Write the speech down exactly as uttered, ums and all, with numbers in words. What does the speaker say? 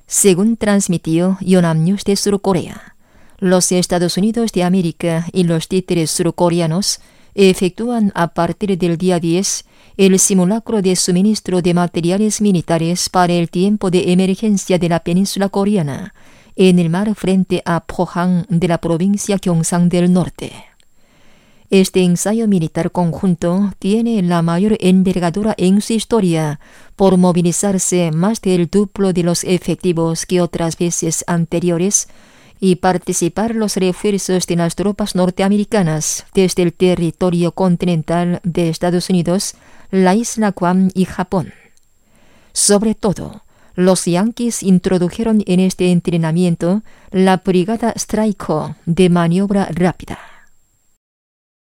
Según transmitió Yonhap News de Surcorea, los Estados Unidos de América y los títeres surcoreanos efectúan a partir del día diez el simulacro de suministro de materiales militares para el tiempo de emergencia de la península coreana en el mar frente a Pohang de la provincia Gyeongsang del Norte. Este ensayo militar conjunto tiene la mayor envergadura en su historia por movilizarse más del duplo de los efectivos que otras veces anteriores y participar los refuerzos de las tropas norteamericanas desde el territorio continental de Estados Unidos, la isla Guam y Japón. Sobre todo, los yanquis introdujeron en este entrenamiento la Brigada Stryker de maniobra rápida.